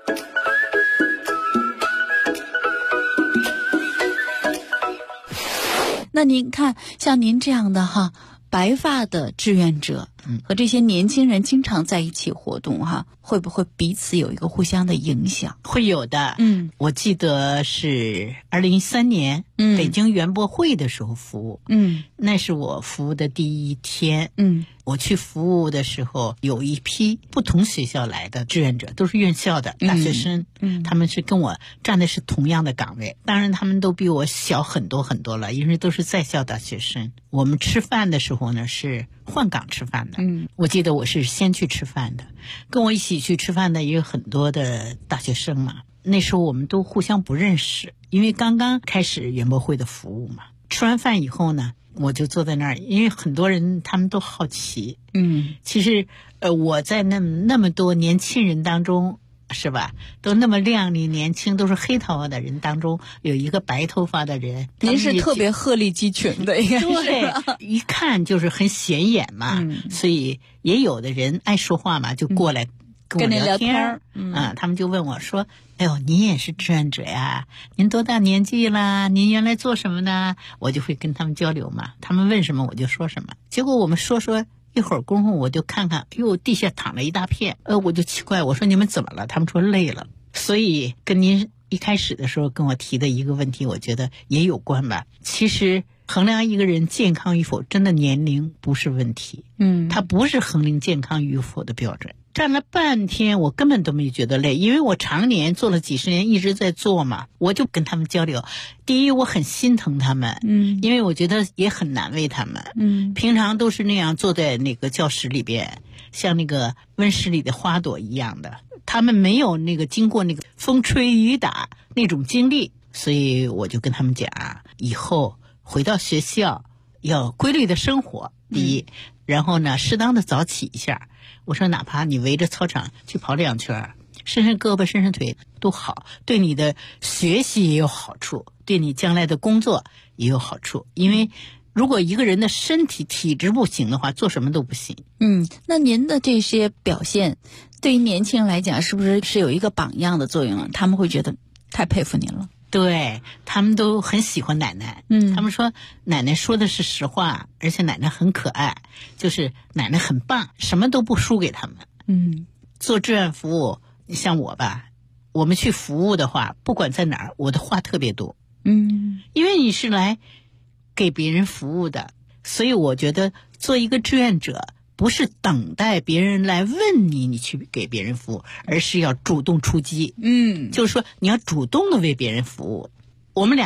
那您看，像您这样的哈，白发的志愿者，和这些年轻人经常在一起活动哈，会不会彼此有一个互相的影响？ 会有的。我记得是2013年，北京园博会的时候服务。那是我服务的第一天。我去服务的时候，有一批不同学校来的志愿者，都是院校的大学生。他们是跟我站的是同样的岗位，当然他们都比我小很多很多了，因为都是在校大学生。我们吃饭的时候呢是换岗吃饭的。我记得我是先去吃饭的，跟我一起去吃饭的也有很多的大学生嘛。那时候我们都互相不认识，因为刚刚开始园博会的服务嘛。吃完饭以后呢，我就坐在那儿，因为很多人他们都好奇。其实我在那么多年轻人当中，是吧，都那么靓丽年轻，都是黑头发的人当中有一个白头发的人。 您是特别鹤立鸡群的，应该是。 对，一看就是很显眼嘛。所以也有的人爱说话嘛，就过来跟我聊天。他们就问我说，哎呦，您也是志愿者呀？您多大年纪啦？您原来做什么呢？我就会跟他们交流嘛，他们问什么我就说什么。结果我们说一会儿功夫，我就看看，哟，地下躺了一大片。我就奇怪，我说你们怎么了？他们说累了。所以跟您一开始的时候跟我提的一个问题，我觉得也有关吧。其实衡量一个人健康与否，真的年龄不是问题。它不是衡量健康与否的标准。站了半天，我根本都没觉得累，因为我常年做了几十年，一直在做嘛。我就跟他们交流。第一，我很心疼他们，因为我觉得也很难为他们。平常都是那样坐在那个教室里边，像那个温室里的花朵一样的，他们没有那个经过那个风吹雨打那种经历，所以我就跟他们讲，以后回到学校要规律的生活，第一，然后呢，适当的早起一下。我说哪怕你围着操场去跑2圈，伸伸胳膊伸伸腿都好，对你的学习也有好处，对你将来的工作也有好处。因为如果一个人的身体体质不行的话，做什么都不行。 那您的这些表现对于年轻人来讲是不是有一个榜样的作用啊？他们会觉得太佩服您了。 对，他们都很喜欢奶奶。他们说奶奶说的是实话，而且奶奶很可爱，就是奶奶很棒，什么都不输给他们。做志愿服务，像我吧，我们去服务的话，不管在哪儿，我的话特别多。因为你是来给别人服务的，所以我觉得做一个志愿者不是等待别人来问你去给别人服务，而是要主动出击。就是说你要主动的为别人服务。我们俩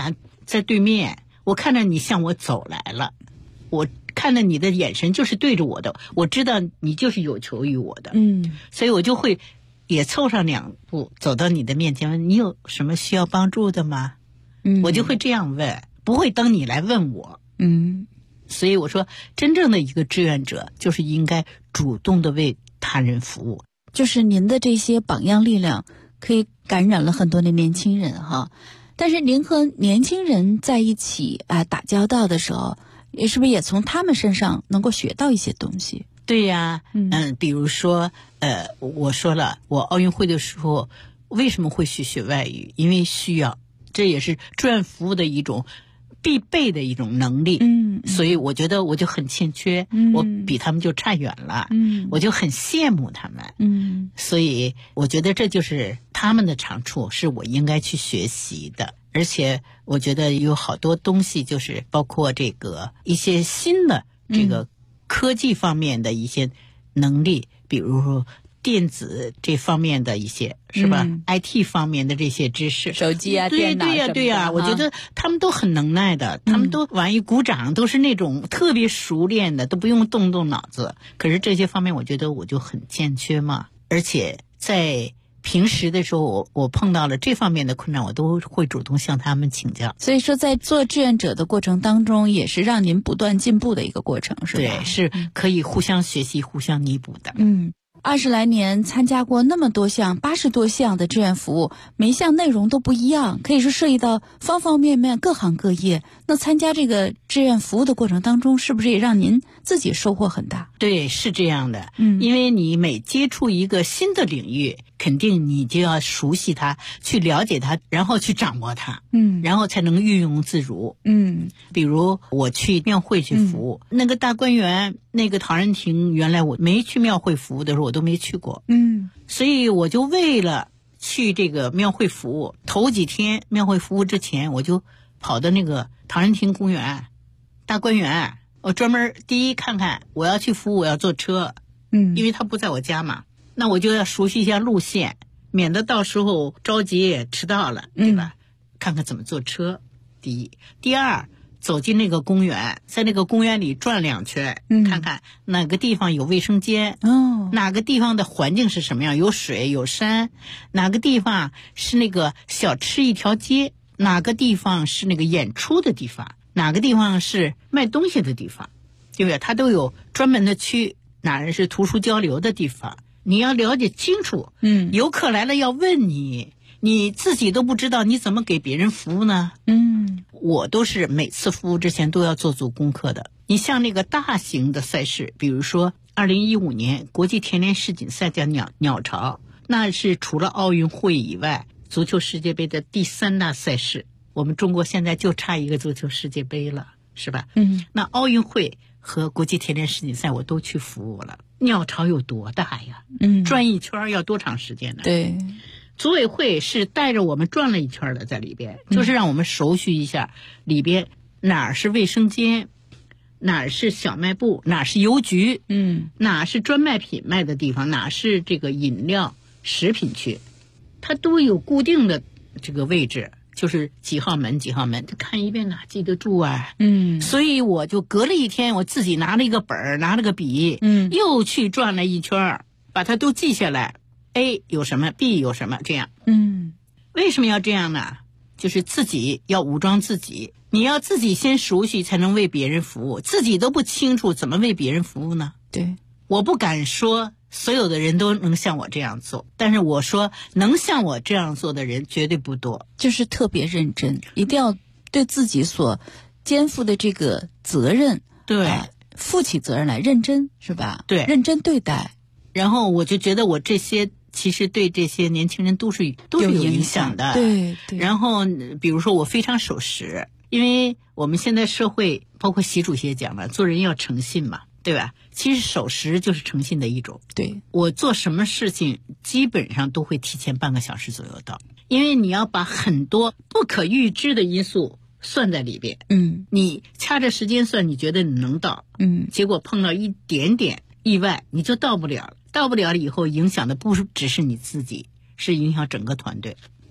在对面，我看着你向我走来了，我看着你的眼神就是对着我的，我知道你就是有求于我的，所以我就会也凑上2步走到你的面前，问你有什么需要帮助的吗？我就会这样问，不会等你来问我。所以我说，真正的一个志愿者就是应该主动的为他人服务。 就是您的这些榜样力量可以感染了很多的年轻人哈。但是您和年轻人在一起打交道的时候，是不是也从他们身上能够学到一些东西？ 对呀，比如说我说了，我奥运会的时候为什么会去学外语？因为需要，这也是志愿服务的一种必备的一种能力。所以我觉得我就很欠缺，我比他们就差远了。我就很羡慕他们。所以我觉得这就是他们的长处，是我应该去学习的。而且我觉得有好多东西，就是包括这个一些新的这个科技方面的一些能力，比如说电子这方面的一些，是吧？IT 方面的这些知识， 手机啊，电脑什么的。 对呀，我觉得他们都很能耐的，他们都往一鼓掌，都是那种特别熟练的，都不用动脑子。可是这些方面，我觉得我就很欠缺嘛。而且在平时的时候，我碰到了这方面的困难，我都会主动向他们请教。 所以说，在做志愿者的过程当中，也是让您不断进步的一个过程，是吧？ 对，是可以互相学习、互相弥补的。 20来年参加过那么多项80多项的志愿服务，每一项内容都不一样，可以说涉及到方方面面各行各业。那参加这个志愿服务的过程当中，是不是也让您自己收获很大？ 对，是这样的。因为你每接触一个新的领域，肯定你就要熟悉它，去了解它，然后去掌握它，然后才能运用自如。比如我去庙会去服务，那个大观园，那个陶然亭，原来我没去庙会服务的时候，我都没去过。所以我就为了去这个庙会服务，头几天庙会服务之前，我就跑到那个陶然亭公园、大观园，我专门第一看看我要去服务，我要坐车，因为他不在我家嘛，那我就要熟悉一下路线，免得到时候着急迟到了，对吧？看看怎么坐车，第一。第二，走进那个公园，在那个公园里转2圈，看看哪个地方有卫生间，哪个地方的环境是什么样，有水有山，哪个地方是那个小吃一条街，哪个地方是那个演出的地方，哪个地方是卖东西的地方，对不对？它都有专门的区，哪是图书交流的地方，你要了解清楚。游客来了要问你，你自己都不知道，你怎么给别人服务呢？我都是每次服务之前都要做足功课的。你像那个大型的赛事，比如说2015年国际田联世锦赛叫鸟巢，那是除了奥运会以外足球世界杯的第3大赛事。我们中国现在就差一个足球世界杯了，是吧？那奥运会和国际田联世锦赛我都去服务了。鸟巢有多大呀？转一圈要多长时间呢？ 对。 组委会是带着我们转了一圈的，在里边，就是让我们熟悉一下里边哪儿是卫生间，哪儿是小卖部，哪儿是邮局，哪儿是专卖品卖的地方，哪儿是这个饮料食品区，它都有固定的这个位置，就是几号门几号门，看一遍哪记得住啊。所以我就隔了一天，我自己拿了一个本儿，拿了个笔，又去转了一圈，把它都记下来。A 有什么 ，B 有什么，这样。为什么要这样呢？就是自己要武装自己，你要自己先熟悉，才能为别人服务。自己都不清楚，怎么为别人服务呢？ 对， 我不敢说所有的人都能像我这样做，但是我说能像我这样做的人绝对不多。 就是特别认真，一定要对自己所肩负的这个责任， 对， 负起责任来，认真，是吧？ 对， 认真对待。 然后我就觉得我这些其实对这些年轻人都是有影响的。 对。 然后比如说我非常守时，因为我们现在社会包括习主席也讲了，做人要诚信嘛，对吧？其实守时就是诚信的一种。 对， 我做什么事情基本上都会提前半个小时左右到，因为你要把很多不可预知的因素算在里边。你掐着时间算，你觉得你能到，结果碰到一点点意外，你就到不了了。到不了了以后，影响的不只是你自己，是影响整个团队。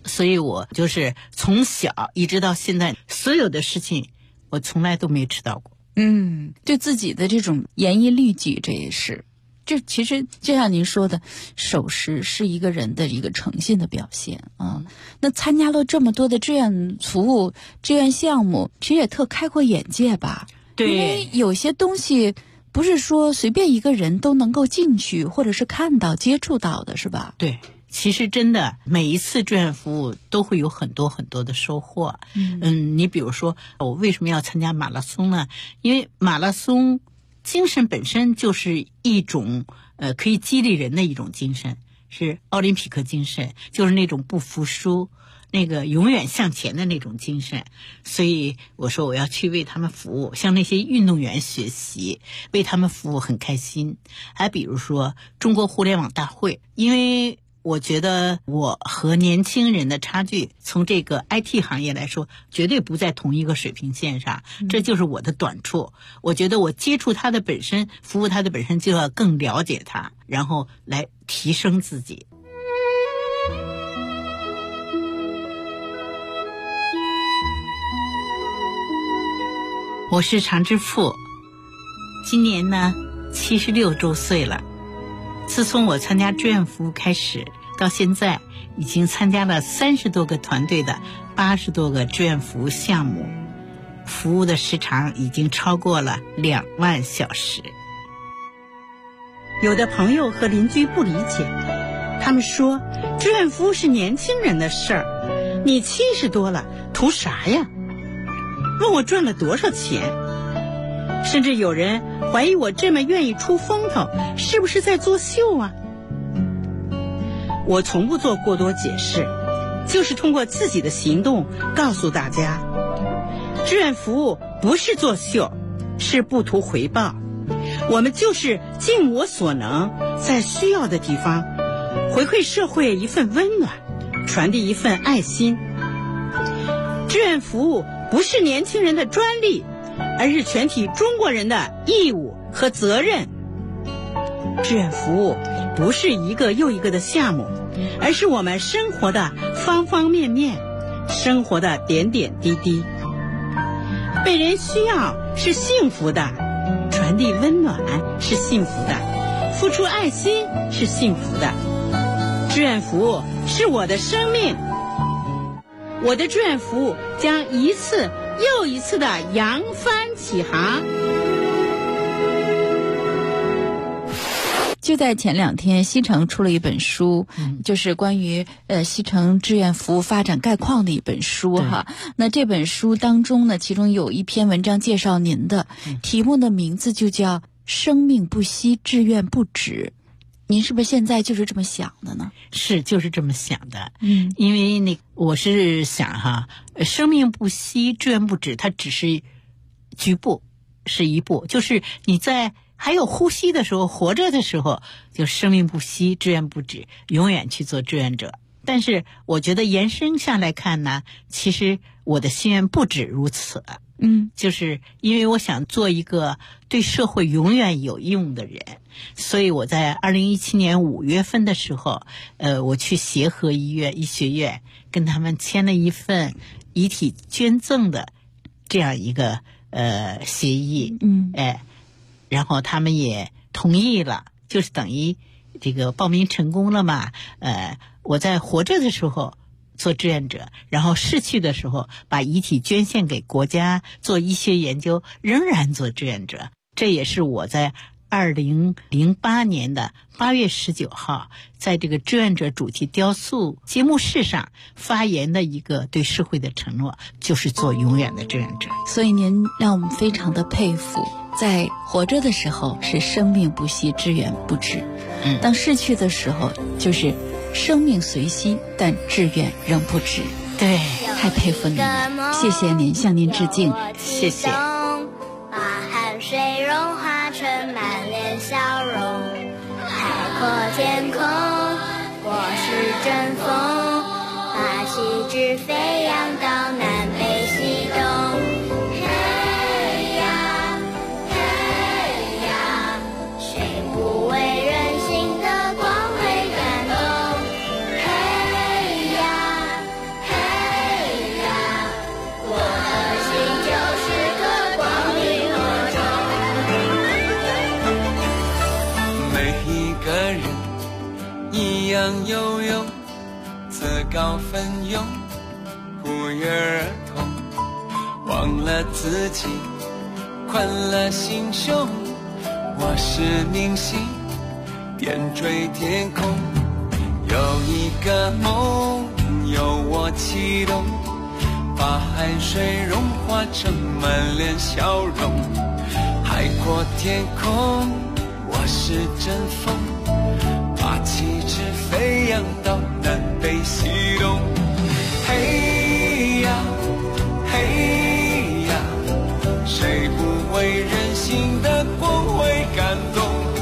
所以我就是从小一直到现在，所有的事情我从来都没迟到过。 对自己的这种严于律己，这也是。这其实就像您说的，守时是一个人的一个诚信的表现啊。那参加了这么多的志愿服务、志愿项目，其实也特开阔眼界吧？ 对， 因为有些东西不是说随便一个人都能够进去，或者是看到、接触到的，是吧？ 对。其实真的每一次志愿服务都会有很多很多的收获。你比如说我为什么要参加马拉松呢？因为马拉松精神本身就是一种可以激励人的一种精神，是奥林匹克精神，就是那种不服输，那个永远向前的那种精神。所以我说我要去为他们服务，向那些运动员学习，为他们服务很开心。还比如说中国互联网大会，因为我觉得我和年轻人的差距，从这个 IT 行业来说，绝对不在同一个水平线上，这就是我的短处。我觉得我接触他的本身，服务他的本身，就要更了解他，然后来提升自己。我是常之富，今年呢76周岁了。自从我参加志愿服务开始，到现在已经参加了30多个团队的80多个志愿服务项目，服务的时长已经超过了2万小时。有的朋友和邻居不理解，他们说志愿服务是年轻人的事儿，你70多了图啥呀？问我赚了多少钱？甚至有人怀疑我这么愿意出风头，是不是在作秀啊？我从不做过多解释，就是通过自己的行动告诉大家，志愿服务不是作秀，是不图回报。我们就是尽我所能，在需要的地方回馈社会一份温暖，传递一份爱心。志愿服务不是年轻人的专利，而是全体中国人的义务和责任。志愿服务不是一个又一个的项目，而是我们生活的方方面面，生活的点点滴滴。被人需要是幸福的，传递温暖是幸福的，付出爱心是幸福的。志愿服务是我的生命，我的志愿服务将一次又一次的扬帆起航。 就在前2天，西城出了一本书，就是关于西城志愿服务发展概况的一本书哈。那这本书当中呢，其中有一篇文章介绍您的，题目的名字就叫“生命不息，志愿不止”。您是不是现在就是这么想的呢？ 是，就是这么想的。因为我是想哈，生命不息，志愿不止，它只是局部，是一步，就是你在还有呼吸的时候，活着的时候，就生命不息，志愿不止，永远去做志愿者。但是我觉得延伸下来看呢，其实我的心愿不止如此。就是因为我想做一个对社会永远有用的人，所以我在2017年5月份的时候，我去协和医学院跟他们签了一份遗体捐赠的这样一个协议。然后他们也同意了，就是等于这个报名成功了嘛。我在活着的时候做志愿者，然后逝去的时候把遗体捐献给国家做医学研究，仍然做志愿者。这也是我在2008年的8月19号在这个志愿者主题雕塑揭幕式上发言的一个对社会的承诺，就是做永远的志愿者。 所以您让我们非常的佩服，在活着的时候是生命不息，志愿不止。当逝去的时候就是生命随息，但志愿仍不止。 对， 太佩服您了，谢谢您，向您致敬， 谢谢。 把汗水融化成满脸笑容，海阔天空，我是阵风，把旗帜飞扬到南北西东。嘿呀嘿呀，谁不为人性的光辉感动？嘿呀游泳，自告奋勇，不约而同，忘了自己，宽了心胸。我是明星，点缀天空，有一个梦由我启动，把汗水融化成满脸笑容。海阔天空，我是阵风，把旗帜飞扬到南北西东。嘿呀嘿呀，谁不为人性的光辉感动？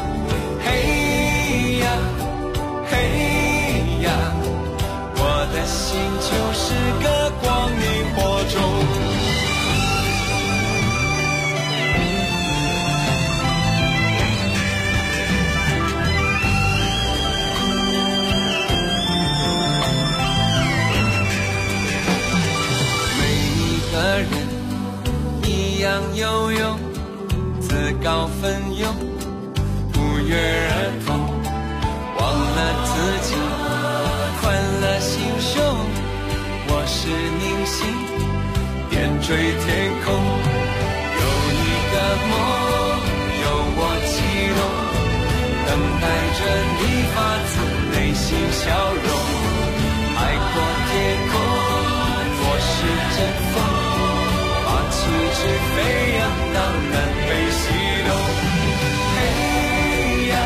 嘿呀嘿呀，我的心就是个光明火种。游泳，自告奋勇，不约而同，忘了自己，宽了心胸。我是明星，点缀天空，有一个梦由我启动，等待着你发自内心笑容。海阔天空，我是阵风，旗帜飞扬到南北西东。嘿呀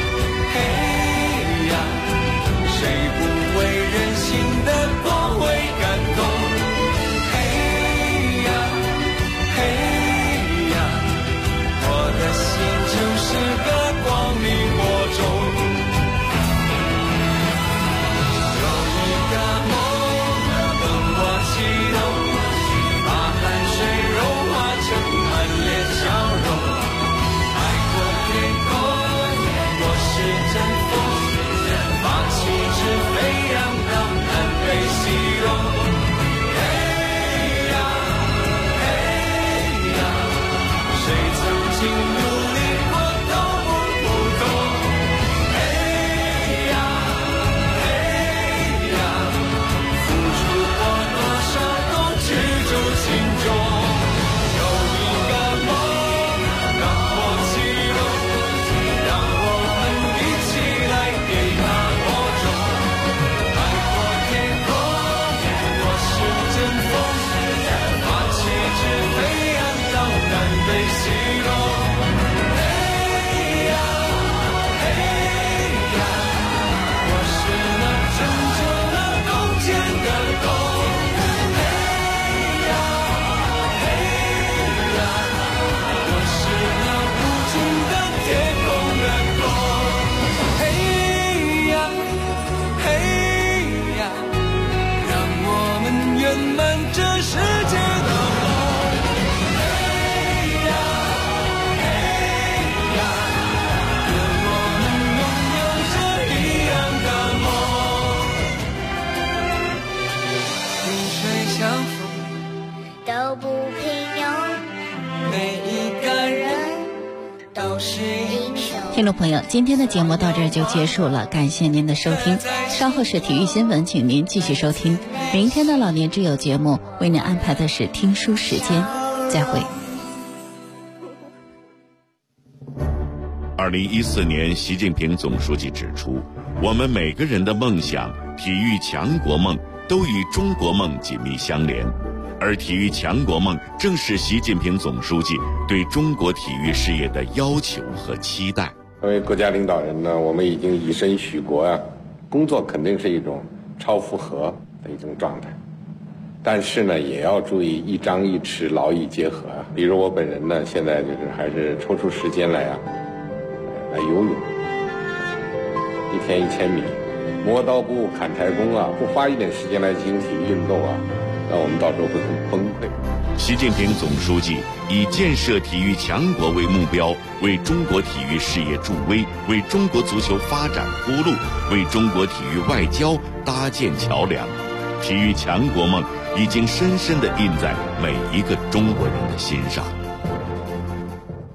嘿呀，谁不为人性的光辉感动？嘿呀嘿呀，我的心就是个光明火种。有一个梦等我启动，笑容，海阔天空，我是阵风，把旗帜飞扬到南北西东。嘿呀嘿呀，谁曾经努力过都不懂？嘿呀嘿呀，付出过多少都记住心中。 都不平庸，每一个人都是英雄。 听众朋友，今天的节目到这儿就结束了，感谢您的收听。稍后是体育新闻，请您继续收听。明天的老年之友节目为您安排的是听书时间，再会。 2014年，习近平总书记指出，我们每个人的梦想、体育强国梦都与中国梦紧密相连，而体育强国梦正是习近平总书记对中国体育事业的要求和期待。 作为国家领导人呢，我们已经以身许国啊，工作肯定是一种超负荷的一种状态，但是呢，也要注意一张一弛，劳逸结合啊。比如我本人呢，现在就是还是抽出时间来游泳，一天1000米，磨刀不误砍柴工啊，不花一点时间来进行体育运动啊，那我们到时候会很崩溃。 习近平总书记以建设体育强国为目标，为中国体育事业助威，为中国足球发展铺路，为中国体育外交搭建桥梁。体育强国梦已经深深地印在每一个中国人的心上。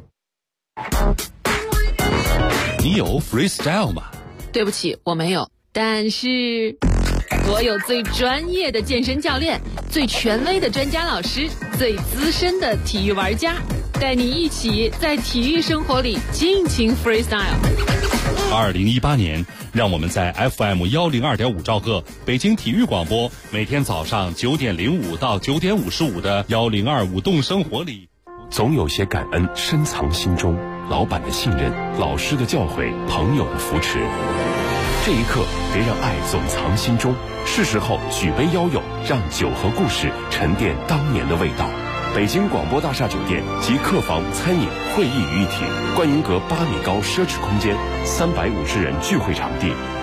你有 freestyle 吗？ 对不起，我没有。 但是所有最专业的健身教练、最权威的专家老师、最资深的体育玩家，带你一起在体育生活里尽情 freestyle。 2018年，让我们在 FM102.5兆赫北京体育广播，每天早上9点05到9点55的102舞动生活里， 总有些感恩深藏心中，老板的信任，老师的教诲，朋友的扶持。这一刻，别让爱总藏心中，是时候举杯邀友，让酒和故事沉淀当年的味道。北京广播大厦酒店集客房、餐饮、会议于一体，观云阁8米高奢侈空间，350人聚会场地，